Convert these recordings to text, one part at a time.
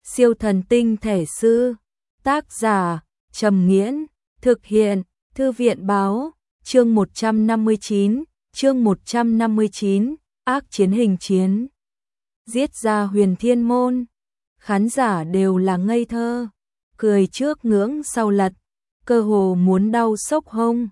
Siêu thần tinh thể sư. Tác giả Trầm Nghiễn. Thực hiện Thư viện báo. Chương 159. Ác chiến hình chiến. Giết ra Huyền Thiên Môn. Khán giả đều là ngây thơ, cười trước ngưỡng sau lật, cơ hồ muốn đau sốc hông.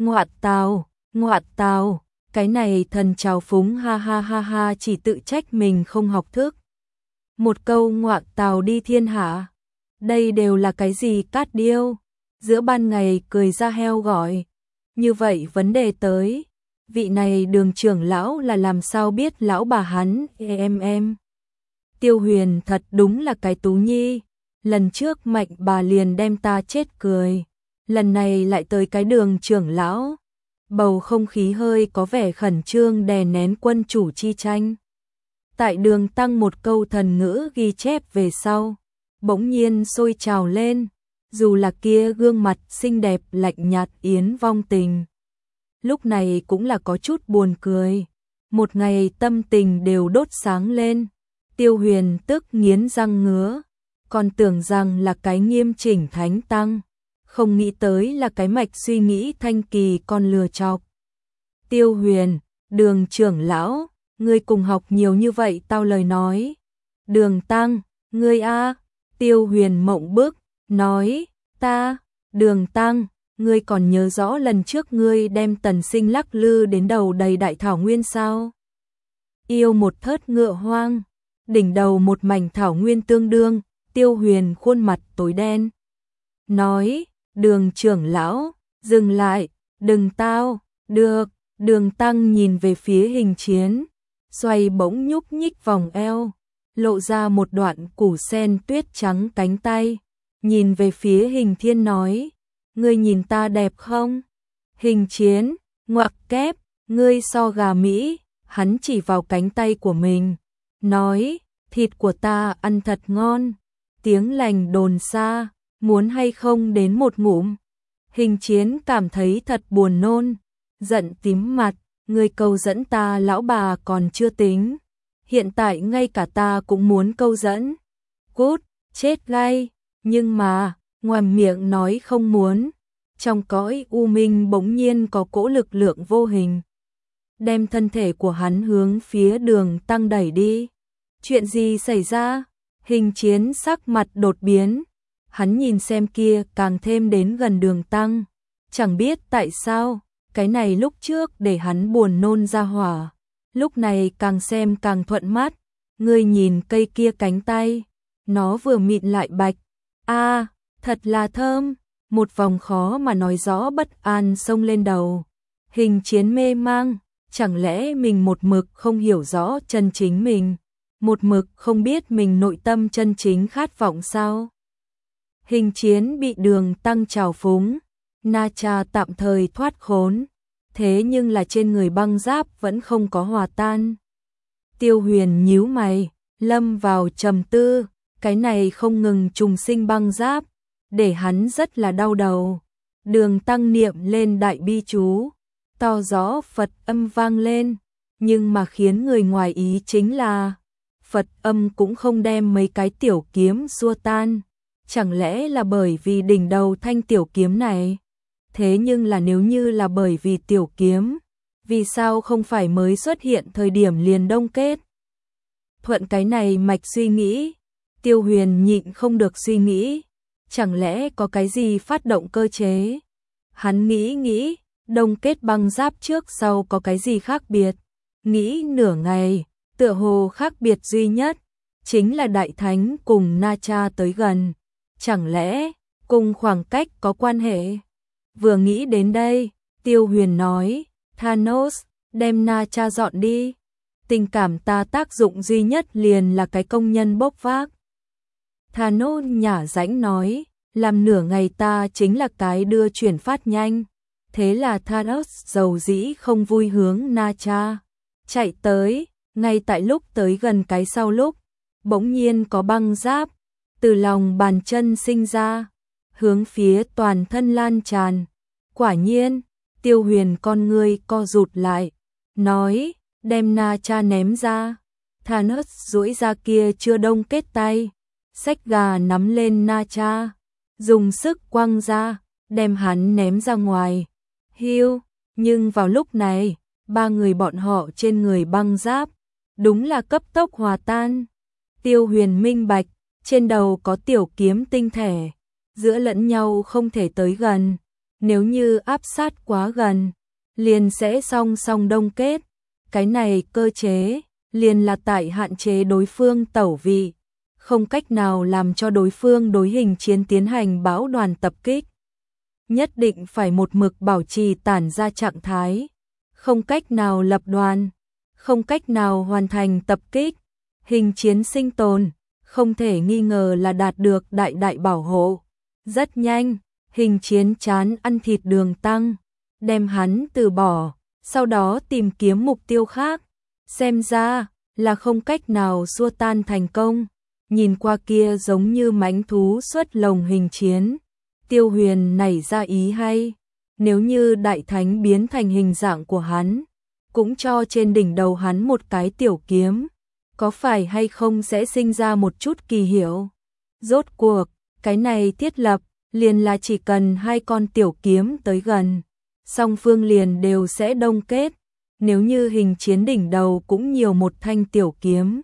Ngoạt tào, cái này thần trào phúng ha ha ha ha, chỉ tự trách mình không học thức. Một câu ngoạn tào đi thiên hạ. Đây đều là cái gì cát điêu, giữa ban ngày cười ra heo gọi. Như vậy vấn đề tới, vị này Đường trưởng lão là làm sao biết lão bà hắn em. Tiêu Huyền thật đúng là cái tú nhi, lần trước Mạnh bà liền đem ta chết cười, lần này lại tới cái Đường trưởng lão. Bầu không khí hơi có vẻ khẩn trương đè nén quân chủ chi tranh. Tại Đường Tăng một câu thần ngữ ghi chép về sau, bỗng nhiên sôi trào lên, dù là kia gương mặt xinh đẹp lạnh nhạt Yến Vong Tình. Lúc này cũng là có chút buồn cười, một ngày tâm tình đều đốt sáng lên. Tiêu Huyền tức nghiến răng ngứa, còn tưởng rằng là cái nghiêm chỉnh thánh tăng, không nghĩ tới là cái mạch suy nghĩ thanh kỳ con lừa chọc. Tiêu Huyền, Đường trưởng lão, ngươi cùng học nhiều như vậy tao lời nói. Đường Tăng, ngươi a. Tiêu Huyền mộng bức, nói, ta, Đường Tăng, ngươi còn nhớ rõ lần trước ngươi đem Tần Sinh lắc lư đến đầu đầy đại thảo nguyên sao? Yêu một thớt ngựa hoang, đỉnh đầu một mảnh thảo nguyên tương đương. Tiêu Huyền khuôn mặt tối đen, nói, Đường trưởng lão, dừng lại, đừng tao, được. Đường Tăng nhìn về phía Hình Chiến, xoay bỗng nhúc nhích vòng eo, lộ ra một đoạn củ sen tuyết trắng cánh tay, nhìn về phía Hình Thiên nói, ngươi nhìn ta đẹp không? Hình Chiến, ngoặc kép, ngươi so gà Mỹ, hắn chỉ vào cánh tay của mình, nói, thịt của ta ăn thật ngon, tiếng lành đồn xa, muốn hay không đến một ngụm? Hình Chiến cảm thấy thật buồn nôn, giận tím mặt, ngươi câu dẫn ta lão bà còn chưa tính, hiện tại ngay cả ta cũng muốn câu dẫn. Cút, chết ngay, nhưng mà, ngoàm miệng nói không muốn, trong cõi u minh bỗng nhiên có cỗ lực lượng vô hình, đem thân thể của hắn hướng phía Đường Tăng đẩy đi. Chuyện gì xảy ra? Hình Chiến sắc mặt đột biến, hắn nhìn xem kia càng thêm đến gần Đường Tăng, chẳng biết tại sao, cái này lúc trước để hắn buồn nôn ra hỏa, lúc này càng xem càng thuận mắt. Ngươi nhìn cây kia cánh tay, nó vừa mịn lại bạch, a, thật là thơm. Một vòng khó mà nói rõ bất an xông lên đầu. Hình Chiến mê mang, chẳng lẽ mình một mực không hiểu rõ chân chính mình, một mực không biết mình nội tâm chân chính khát vọng sao? Hình Chiến bị Đường Tăng trào phúng, Na Cha tạm thời thoát khốn, thế nhưng là trên người băng giáp vẫn không có hòa tan. Tiêu Huyền nhíu mày, lâm vào trầm tư, cái này không ngừng trùng sinh băng giáp, để hắn rất là đau đầu. Đường Tăng niệm lên đại bi chú, to rõ Phật âm vang lên, nhưng mà khiến người ngoài ý chính là Phật âm cũng không đem mấy cái tiểu kiếm xua tan. Chẳng lẽ là bởi vì đỉnh đầu thanh tiểu kiếm này? Thế nhưng là nếu như là bởi vì tiểu kiếm, vì sao không phải mới xuất hiện thời điểm liền đông kết? Thuận cái này mạch suy nghĩ, Tiêu Huyền nhịn không được suy nghĩ, chẳng lẽ có cái gì phát động cơ chế? Hắn nghĩ, đông kết băng giáp trước sau có cái gì khác biệt? Nghĩ nửa ngày, tựa hồ khác biệt duy nhất, chính là Đại Thánh cùng Na Cha tới gần. Chẳng lẽ, cùng khoảng cách có quan hệ? Vừa nghĩ đến đây, Tiêu Huyền nói, Thanos, đem Na Cha dọn đi. Tình cảm ta tác dụng duy nhất liền là cái công nhân bốc vác. Thanos nhả rãnh nói, làm nửa ngày ta chính là cái đưa chuyển phát nhanh. Thế là Thanos dầu dĩ không vui hướng Na Cha chạy tới, ngay tại lúc tới gần cái sau lúc, bỗng nhiên có băng giáp từ lòng bàn chân sinh ra, hướng phía toàn thân lan tràn. Quả nhiên, Tiêu Huyền con ngươi co rụt lại, nói, đem Na Cha ném ra. Thanos duỗi ra kia chưa đông kết tay, xách gà nắm lên na cha, dùng sức quăng ra, đem hắn ném ra ngoài. Hiu, nhưng vào lúc này, ba người bọn họ trên người băng giáp, đúng là cấp tốc hòa tan. Tiêu Huyền minh bạch, trên đầu có tiểu kiếm tinh thể, giữa lẫn nhau không thể tới gần, nếu như áp sát quá gần, liền sẽ song song đông kết. Cái này cơ chế, liền là tại hạn chế đối phương tẩu vị, không cách nào làm cho đối phương đối hình chiến tiến hành bão đoàn tập kích. Nhất định phải một mực bảo trì tản ra trạng thái, không cách nào lập đoàn, không cách nào hoàn thành tập kích. Hình chiến sinh tồn, không thể nghi ngờ là đạt được đại đại bảo hộ. Rất nhanh, hình chiến chán ăn thịt đường tăng, đem hắn từ bỏ, sau đó tìm kiếm mục tiêu khác. Xem ra là không cách nào xua tan thành công. Nhìn qua kia giống như mãnh thú xuất lồng hình chiến, Tiêu Huyền nảy ra ý hay, nếu như đại thánh biến thành hình dạng của hắn, cũng cho trên đỉnh đầu hắn một cái tiểu kiếm, có phải hay không sẽ sinh ra một chút kỳ hiểu. Rốt cuộc, cái này thiết lập, liền là chỉ cần hai con tiểu kiếm tới gần, song phương liền đều sẽ đông kết. Nếu như hình chiến đỉnh đầu cũng nhiều một thanh tiểu kiếm,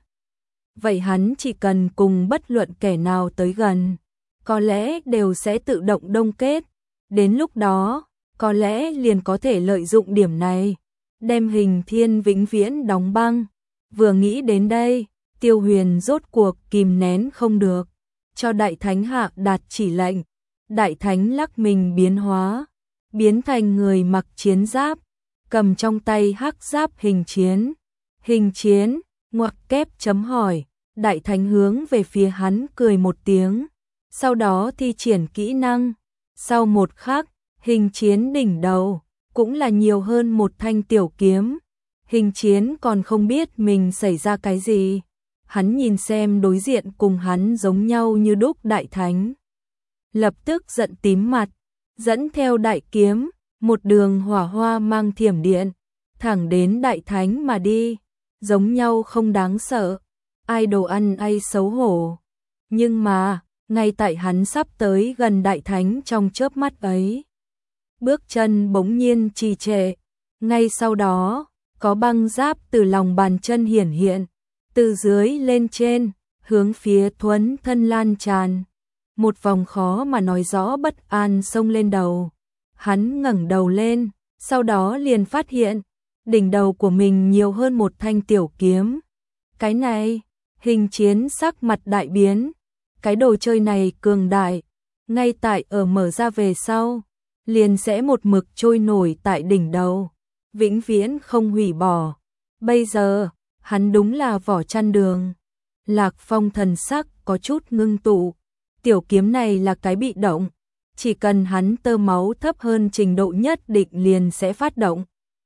vậy hắn chỉ cần cùng bất luận kẻ nào tới gần, có lẽ đều sẽ tự động đông kết. Đến lúc đó, có lẽ liền có thể lợi dụng điểm này, đem hình thiên vĩnh viễn đóng băng. Vừa nghĩ đến đây, Tiêu Huyền rốt cuộc kìm nén không được, cho đại thánh hạ đạt chỉ lệnh. Đại thánh lắc mình biến hóa, biến thành người mặc chiến giáp, cầm trong tay hắc giáp hình chiến. Hình chiến, ngoặc kép chấm hỏi, đại thánh hướng về phía hắn cười một tiếng, sau đó thi triển kỹ năng. Sau một khắc, hình chiến đỉnh đầu, cũng là nhiều hơn một thanh tiểu kiếm. Hình chiến còn không biết mình xảy ra cái gì. Hắn nhìn xem đối diện cùng hắn giống nhau như đúc đại thánh, lập tức giận tím mặt, dẫn theo đại kiếm, một đường hỏa hoa mang thiểm điện, thẳng đến đại thánh mà đi, giống nhau không đáng sợ, ai đồ ăn ai xấu hổ. Nhưng mà, ngay tại hắn sắp tới gần đại thánh trong chớp mắt ấy, bước chân bỗng nhiên trì trệ, ngay sau đó, có băng giáp từ lòng bàn chân hiển hiện, từ dưới lên trên, hướng phía Thuấn thân lan tràn. Một vòng khó mà nói rõ bất an xông lên đầu. Hắn ngẩng đầu lên, sau đó liền phát hiện, đỉnh đầu của mình nhiều hơn một thanh tiểu kiếm. Cái này, hình chiến sắc mặt đại biến. Cái đồ chơi này cường đại, ngay tại ở mở ra về sau, liền sẽ một mực trôi nổi tại đỉnh đầu, vĩnh viễn không hủy bỏ. Bây giờ, hắn đúng là vỏ chăn đường. Lạc Phong thần sắc có chút ngưng tụ. Tiểu kiếm này là cái bị động, chỉ cần hắn tơ máu thấp hơn trình độ nhất định liền sẽ phát động.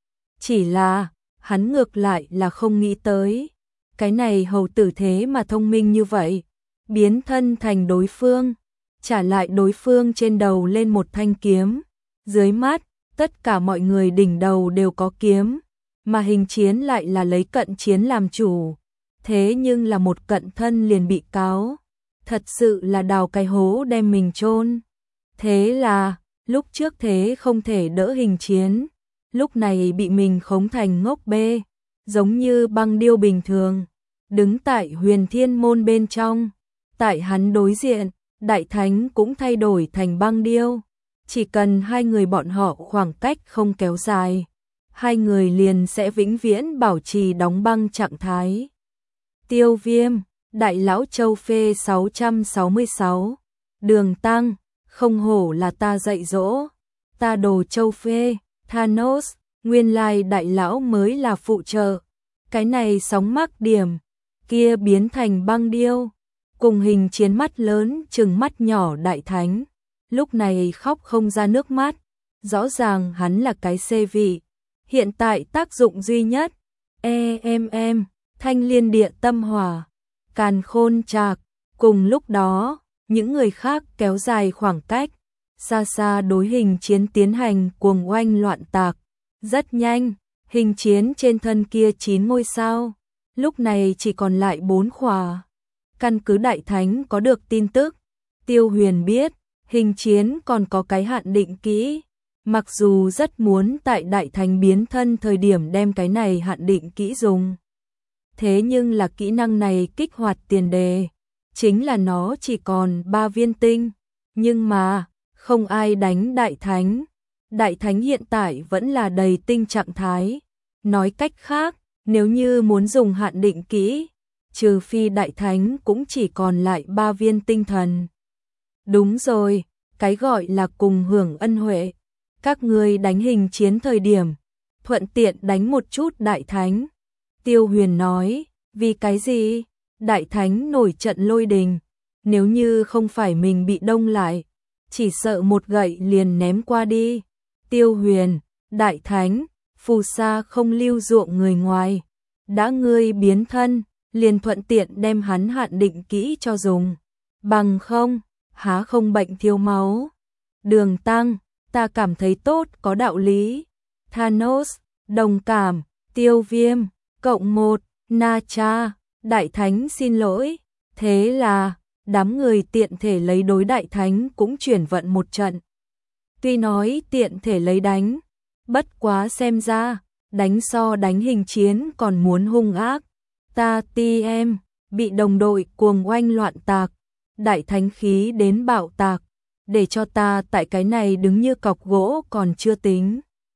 Chỉ là, hắn ngược lại là không nghĩ tới, cái này hầu tử thế mà thông minh như vậy, biến thân thành đối phương, trả lại đối phương trên đầu lên một thanh kiếm. Dưới mắt, tất cả mọi người đỉnh đầu đều có kiếm, mà hình chiến lại là lấy cận chiến làm chủ, thế nhưng là một cận thân liền bị cáo. Thật sự là đào cái hố đem mình chôn. Thế là, lúc trước thế không thể đỡ hình chiến, lúc này bị mình khống thành ngốc bê, giống như băng điêu bình thường, đứng tại Huyền Thiên môn bên trong. Tại hắn đối diện, đại thánh cũng thay đổi thành băng điêu. Chỉ cần hai người bọn họ khoảng cách không kéo dài, hai người liền sẽ vĩnh viễn bảo trì đóng băng trạng thái. Tiêu Viêm, Đại lão Châu Phê 666, Đường Tăng, không hổ là ta dạy dỗ, ta đồ Châu Phê, Thanos, nguyên lai đại lão mới là phụ trợ. Cái này sóng mắc điểm, kia biến thành băng điêu, cùng hình chiến mắt lớn chừng mắt nhỏ đại thánh, lúc này khóc không ra nước mắt, rõ ràng hắn là cái xê vị. Hiện tại tác dụng duy nhất, Thanh Liên Địa Tâm Hỏa, Càn Khôn Trạc. Cùng lúc đó, những người khác kéo dài khoảng cách, xa xa đối hình chiến tiến hành cuồng oanh loạn tạc. Rất nhanh, hình chiến trên thân kia 9 ngôi sao, lúc này chỉ còn lại 4 khỏa. căn cứ Đại Thánh có được tin tức, Tiêu Huyền biết, hình chiến còn có cái hạn định kỹ. Mặc dù rất muốn tại Đại Thánh biến thân thời điểm đem cái này hạn định kỹ dùng. Thế nhưng là kỹ năng này kích hoạt tiền đề, chính là nó chỉ còn 3 viên tinh. Nhưng mà, không ai đánh Đại Thánh. Đại Thánh hiện tại vẫn là đầy tinh trạng thái. Nói cách khác, nếu như muốn dùng hạn định kỹ, trừ phi Đại Thánh cũng chỉ còn lại 3 viên tinh thần. Đúng rồi, cái gọi là cùng hưởng ân huệ. Các ngươi đánh hình chiến thời điểm, thuận tiện đánh một chút Đại Thánh. Tiêu Huyền nói, vì cái gì? Đại Thánh nổi trận lôi đình. Nếu như không phải mình bị đông lại, chỉ sợ một gậy liền ném qua đi. Tiêu Huyền, Đại Thánh, phù sa không lưu ruộng người ngoài. Đã ngươi biến thân, liền thuận tiện đem hắn hạn định kỹ cho dùng. Bằng không, há không bệnh thiếu máu. Đường Tăng, ta cảm thấy tốt có đạo lý. Thanos, đồng cảm. Tiêu Viêm, cộng 1, Na Cha, Đại Thánh xin lỗi. Thế là, đám người tiện thể lấy đối Đại Thánh cũng chuyển vận một trận. Tuy nói tiện thể lấy đánh, bất quá xem ra, đánh so đánh hình chiến còn muốn hung ác. Ta ti em, bị đồng đội cuồng oanh loạn tạc, Đại Thánh khí đến bạo tạc, để cho ta tại cái này đứng như cọc gỗ còn chưa tính.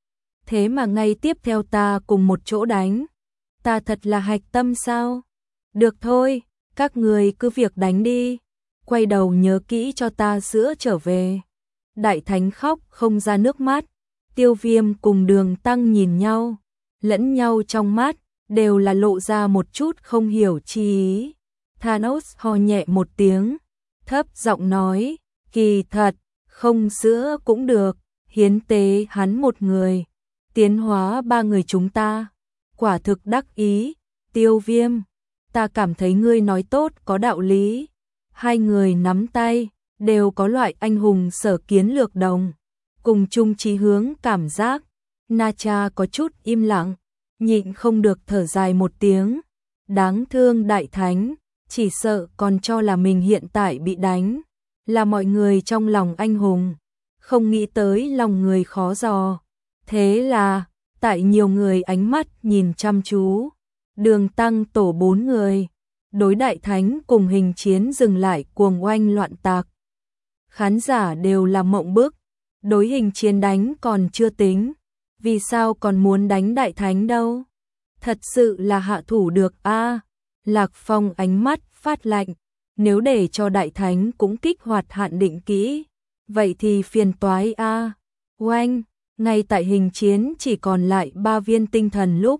Thế mà ngay tiếp theo ta cùng một chỗ đánh, ta thật là hạch tâm sao? Được thôi, các người cứ việc đánh đi, quay đầu nhớ kỹ cho ta sữa trở về. Đại Thánh khóc không ra nước mắt, Tiêu Viêm cùng Đường Tăng nhìn nhau, lẫn nhau trong mắt, đều là lộ ra một chút không hiểu chi ý. Thanos ho nhẹ một tiếng, thấp giọng nói, kỳ thật, không sữa cũng được, hiến tế hắn một người, tiến hóa 3 người chúng ta, quả thực đắc ý. Tiêu Viêm, ta cảm thấy ngươi nói tốt có đạo lý. Hai người nắm tay, đều có loại anh hùng sở kiến lược đồng, cùng chung chí hướng cảm giác. Na Cha có chút im lặng, nhịn không được thở dài một tiếng. Đáng thương Đại Thánh, chỉ sợ còn cho là mình hiện tại bị đánh, là mọi người trong lòng anh hùng, không nghĩ tới lòng người khó dò. Thế là, tại nhiều người ánh mắt nhìn chăm chú, Đường Tăng tổ 4 người, đối Đại Thánh cùng hình chiến dừng lại cuồng oanh loạn tạc. Khán giả đều là mộng bức, đối hình chiến đánh còn chưa tính, vì sao còn muốn đánh Đại Thánh đâu? Thật sự là hạ thủ được a. Lạc Phong ánh mắt phát lạnh, nếu để cho Đại Thánh cũng kích hoạt hạn định kỹ, vậy thì phiền toái a. Oanh, ngay tại hình chiến chỉ còn lại 3 viên tinh thần lúc,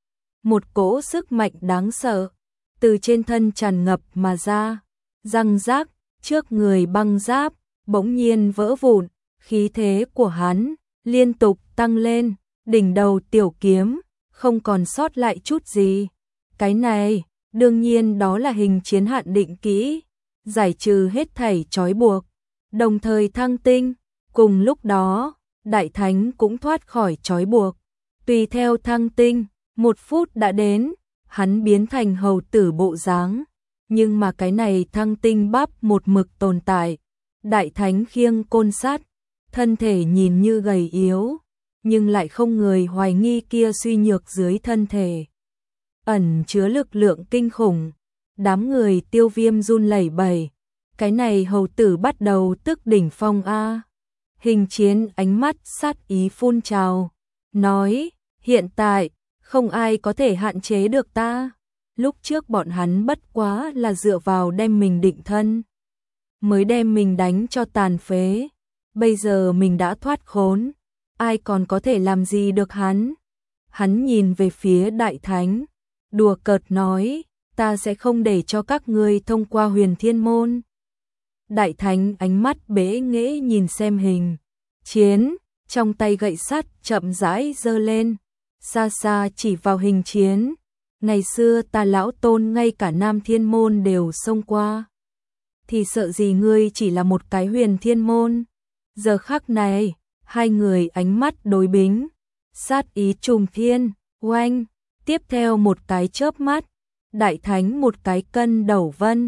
một cỗ sức mạnh đáng sợ từ trên thân tràn ngập mà ra, răng rác, trước người băng giáp bỗng nhiên vỡ vụn, khí thế của hắn liên tục tăng lên, đỉnh đầu tiểu kiếm không còn sót lại chút gì. Cái này, đương nhiên đó là hình chiến hạn định kỹ, giải trừ hết thảy trói buộc, đồng thời thăng tinh. Cùng lúc đó, Đại Thánh cũng thoát khỏi trói buộc. Tùy theo thăng tinh, 1 phút đã đến, hắn biến thành hầu tử bộ dáng. Nhưng mà cái này thăng tinh bắp một mực tồn tại. Đại Thánh khiêng côn sắt, thân thể nhìn như gầy yếu, nhưng lại không người hoài nghi kia suy nhược dưới thân thể ẩn chứa lực lượng kinh khủng. Đám người Tiêu Viêm run lẩy bẩy, cái này hầu tử bắt đầu tức đỉnh phong a. Hình chiến ánh mắt sát ý phun trào, nói, hiện tại, không ai có thể hạn chế được ta. Lúc trước bọn hắn bất quá là dựa vào đem mình định thân, mới đem mình đánh cho tàn phế. Bây giờ mình đã thoát khốn, ai còn có thể làm gì được hắn. Hắn nhìn về phía Đại Thánh, đùa cợt nói, ta sẽ không để cho các ngươi thông qua Huyền Thiên Môn. Đại Thánh ánh mắt bế nghễ nhìn xem hình chiến, trong tay gậy sắt chậm rãi giơ lên, xa xa chỉ vào hình chiến. Ngày xưa ta lão tôn ngay cả Nam Thiên Môn đều xông qua, thì sợ gì ngươi chỉ là một cái Huyền Thiên Môn. Giờ khắc này, hai người ánh mắt đối bính, sát ý trùng thiên, oanh, tiếp theo một cái chớp mắt, Đại Thánh một cái cân đầu vân,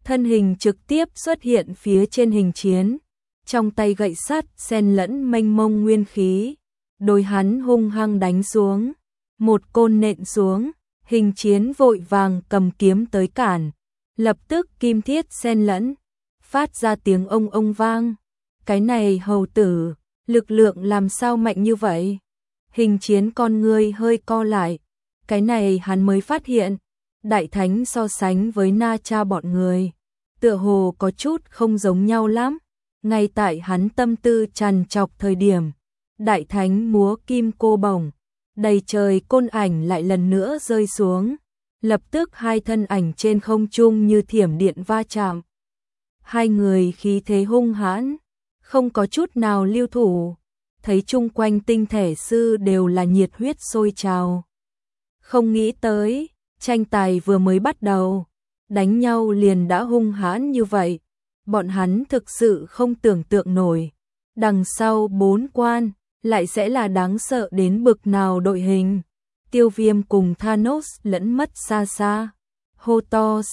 thân hình trực tiếp xuất hiện phía trên hình chiến, trong tay gậy sắt xen lẫn mênh mông nguyên khí, đối hắn hung hăng đánh xuống, một côn nện xuống, hình chiến vội vàng cầm kiếm tới cản, lập tức kim thiết xen lẫn, phát ra tiếng ông vang. Cái này hầu tử, lực lượng làm sao mạnh như vậy? Hình chiến con ngươi hơi co lại, cái này hắn mới phát hiện, đại thánh so sánh với Na Cha bọn người, tựa hồ có chút không giống nhau lắm. Ngay tại hắn tâm tư trằn trọc thời điểm, đại thánh múa kim cô bổng, đầy trời côn ảnh lại lần nữa rơi xuống, lập tức hai thân ảnh trên không trung như thiểm điện va chạm. Hai người khí thế hung hãn, không có chút nào lưu thủ, thấy chung quanh tinh thể sư đều là nhiệt huyết sôi trào. Không nghĩ tới, tranh tài vừa mới bắt đầu, đánh nhau liền đã hung hãn như vậy, bọn hắn thực sự không tưởng tượng nổi. Đằng sau 4 quan, lại sẽ là đáng sợ đến bực nào đội hình. Tiêu Viêm cùng Thanos lẫn mất xa xa. Hô to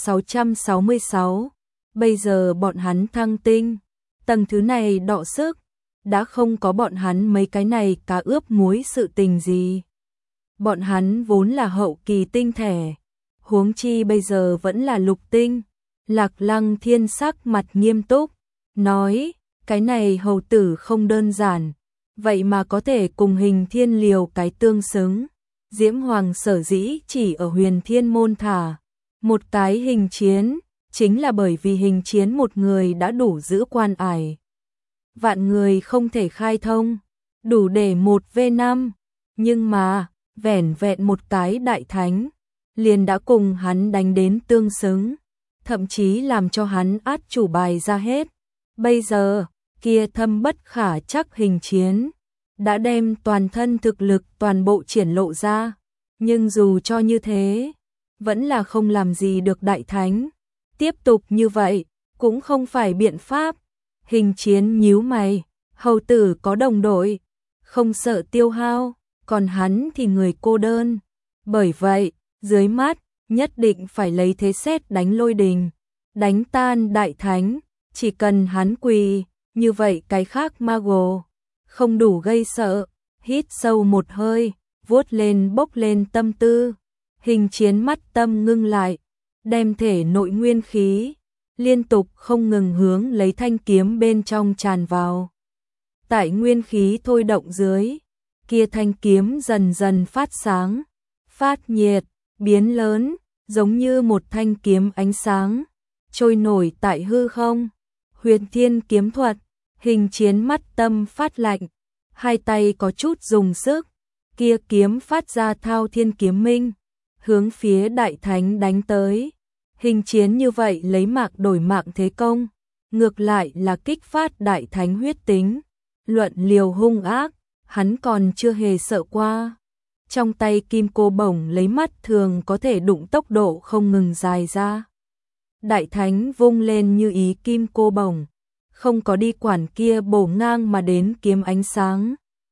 666, bây giờ bọn hắn thăng tinh, tầng thứ này đọ sức, đã không có bọn hắn mấy cái này cá ướp muối sự tình gì. Bọn hắn vốn là hậu kỳ tinh thể, huống chi bây giờ vẫn là lục tinh. Lạc Lăng Thiên sắc mặt nghiêm túc, nói, cái này hầu tử không đơn giản, vậy mà có thể cùng Hình Thiên liều cái tương xứng. Diễm Hoàng sở dĩ chỉ ở Huyền Thiên môn thả một cái hình chiến, chính là bởi vì hình chiến một người đã đủ giữ quan ải. Vạn người không thể khai thông, đủ để 1v5, nhưng mà, vẻn vẹn một cái đại thánh, liền đã cùng hắn đánh đến tương xứng, thậm chí làm cho hắn át chủ bài ra hết. Bây giờ, kia thâm bất khả chắc hình chiến, đã đem toàn thân thực lực toàn bộ triển lộ ra, nhưng dù cho như thế, vẫn là không làm gì được đại thánh. Tiếp tục như vậy, cũng không phải biện pháp. Hình chiến nhíu mày, hầu tử có đồng đội, không sợ tiêu hao, còn hắn thì người cô đơn. Bởi vậy, dưới mắt, nhất định phải lấy thế sét đánh lôi đình, đánh tan đại thánh, chỉ cần hắn quỳ, như vậy cái khác Mago không đủ gây sợ. Hít sâu một hơi, vuốt lên bốc lên tâm tư, hình chiến mắt tâm ngưng lại, đem thể nội nguyên khí liên tục không ngừng hướng lấy thanh kiếm bên trong tràn vào. Tại nguyên khí thôi động dưới, kia thanh kiếm dần dần phát sáng, phát nhiệt, biến lớn, giống như một thanh kiếm ánh sáng, trôi nổi tại hư không. Huyền Thiên kiếm thuật, hình chiến mắt tâm phát lạnh, hai tay có chút dùng sức, kia kiếm phát ra thao thiên kiếm minh, hướng phía đại thánh đánh tới. Hình chiến như vậy lấy mạng đổi mạng thế công, ngược lại là kích phát đại thánh huyết tính, luận liều hung ác, hắn còn chưa hề sợ qua. Trong tay kim cô bổng lấy mắt thường có thể đụng tốc độ không ngừng dài ra. Đại thánh vung lên như ý kim cô bổng, không có đi quản kia bổ ngang mà đến kiếm ánh sáng,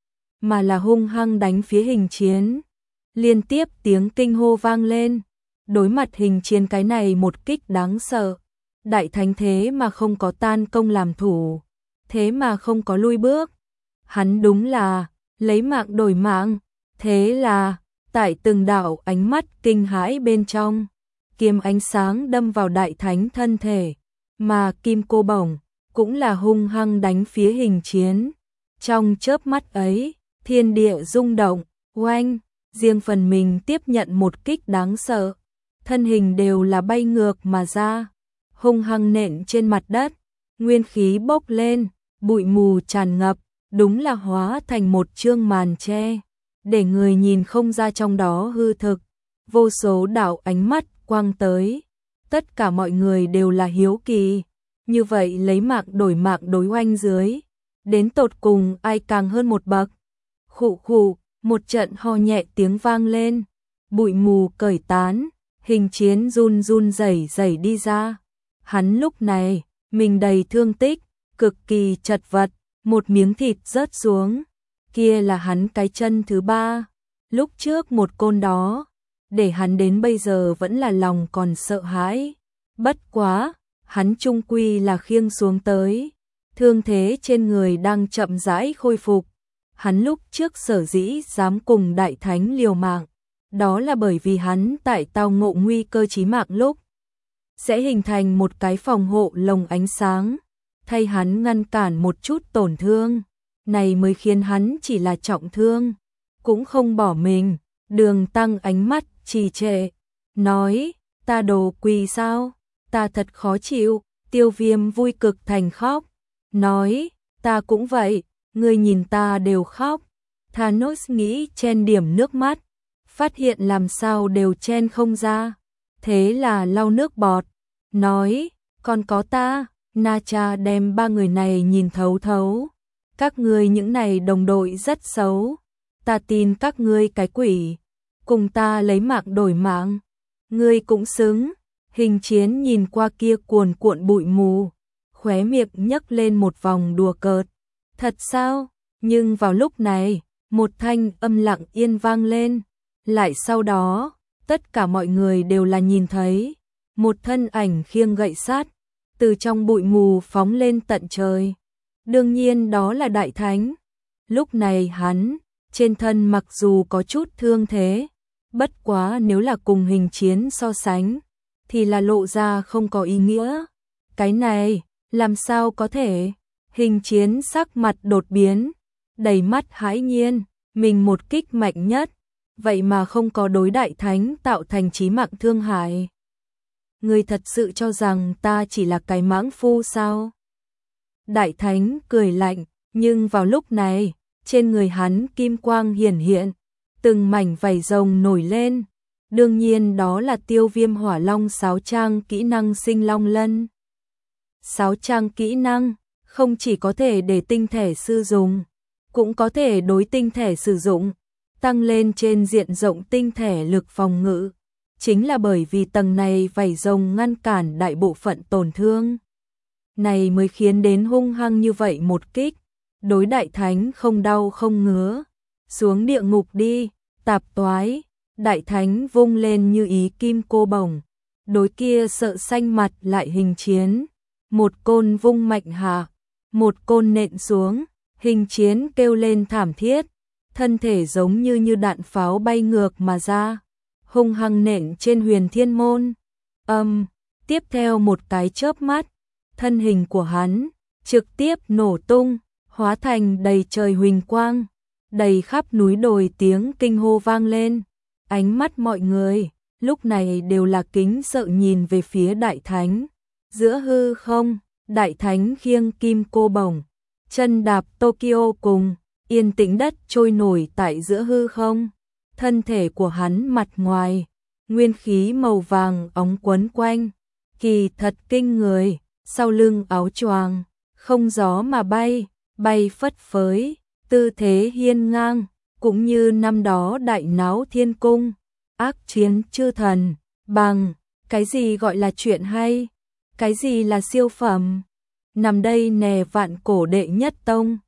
mà là hung hăng đánh phía hình chiến. Liên tiếp tiếng kinh hô vang lên, đối mặt hình chiến cái này một kích đáng sợ. Đại thánh thế mà không có tan công làm thủ, thế mà không có lui bước. Hắn đúng là lấy mạng đổi mạng. Thế là, tại từng đạo ánh mắt kinh hãi bên trong, kiếm ánh sáng đâm vào đại thánh thân thể, mà kim cô bổng cũng là hung hăng đánh phía hình chiến. Trong chớp mắt ấy, thiên địa rung động, oanh, riêng phần mình tiếp nhận một kích đáng sợ, thân hình đều là bay ngược mà ra, hung hăng nện trên mặt đất, nguyên khí bốc lên, bụi mù tràn ngập, đúng là hóa thành một chương màn che, để người nhìn không ra trong đó hư thực. Vô số đạo ánh mắt quang tới, tất cả mọi người đều là hiếu kỳ, như vậy lấy mạng đổi mạng đối oanh dưới, đến tột cùng ai càng hơn một bậc. Khụ khụ, một trận ho nhẹ tiếng vang lên, bụi mù cởi tán, hình chiến run run rẩy rẩy đi ra. Hắn lúc này, mình đầy thương tích, cực kỳ chật vật, một miếng thịt rớt xuống, kia là hắn cái chân thứ ba. Lúc trước một côn đó, để hắn đến bây giờ vẫn là lòng còn sợ hãi. Bất quá, hắn chung quy là khiêng xuống tới. Thương thế trên người đang chậm rãi khôi phục. Hắn lúc trước sở dĩ dám cùng Đại Thánh liều mạng, đó là bởi vì hắn tại tao ngộ nguy cơ chí mạng lúc sẽ hình thành một cái phòng hộ lồng ánh sáng, thay hắn ngăn cản một chút tổn thương, này mới khiến hắn chỉ là trọng thương, cũng không bỏ mình. Đường Tăng ánh mắt trì trệ, nói, ta đồ quỳ sao, ta thật khó chịu. Tiêu Viêm vui cực thành khóc, nói, ta cũng vậy, ngươi nhìn ta đều khóc. Thanos nghĩ chen điểm nước mắt, phát hiện làm sao đều chen không ra, thế là lau nước bọt, nói, còn có ta. Na Cha đem ba người này nhìn thấu thấu, các ngươi những này đồng đội rất xấu, ta tin các ngươi cái quỷ, cùng ta lấy mạng đổi mạng, ngươi cũng xứng. Hình Chiến nhìn qua kia cuồn cuộn bụi mù, khóe miệng nhấc lên một vòng đùa cợt, thật sao? Nhưng vào lúc này, một thanh âm lặng yên vang lên, lại sau đó, tất cả mọi người đều là nhìn thấy, một thân ảnh khiêng gậy sắt, từ trong bụi mù phóng lên tận trời. Đương nhiên đó là Đại Thánh. Lúc này hắn, trên thân mặc dù có chút thương thế, bất quá nếu là cùng Hình Chiến so sánh, thì là lộ ra không có ý nghĩa. Cái này, làm sao có thể? Hình Chiến sắc mặt đột biến, đầy mắt hãi nhiên, mình một kích mạnh nhất, vậy mà không có đối Đại Thánh tạo thành chí mạng thương hại. Ngươi thật sự cho rằng ta chỉ là cái mãng phu sao? Đại Thánh cười lạnh, nhưng vào lúc này, trên người hắn kim quang hiển hiện, từng mảnh vảy rồng nổi lên. Đương nhiên đó là Tiêu Viêm Hỏa Long Sáo Trang kỹ năng Sinh Long Lân. Sáo Trang kỹ năng không chỉ có thể để tinh thể sử dụng, cũng có thể đối tinh thể sử dụng, tăng lên trên diện rộng tinh thể lực phòng ngự. Chính là bởi vì tầng này vảy rồng ngăn cản đại bộ phận tổn thương, này mới khiến đến hung hăng như vậy một kích. Đối Đại Thánh không đau không ngứa, xuống địa ngục đi, tạp toái. Đại Thánh vung lên như ý kim cô bổng, đối kia sợ xanh mặt lại Hình Chiến, một côn vung mạnh hạ, một côn nện xuống. Hình Chiến kêu lên thảm thiết, thân thể giống như đạn pháo bay ngược mà ra, hung hăng nện trên Huyền Thiên Môn. Tiếp theo một cái chớp mắt, thân hình của hắn trực tiếp nổ tung, hóa thành đầy trời huỳnh quang, đầy khắp núi đồi. Tiếng kinh hô vang lên, ánh mắt mọi người lúc này đều là kính sợ nhìn về phía Đại Thánh. Giữa hư không, Đại Thánh khiêng kim cô bổng, chân đạp Tokyo cùng, yên tĩnh đất trôi nổi tại giữa hư không. Thân thể của hắn mặt ngoài, nguyên khí màu vàng óng quấn quanh, kỳ thật kinh người, sau lưng áo choàng, không gió mà bay, bay phất phới, tư thế hiên ngang, cũng như năm đó đại náo thiên cung, ác chiến chư thần. Bằng cái gì gọi là chuyện hay? Cái gì là siêu phẩm? Nằm đây nè vạn cổ đệ nhất tông,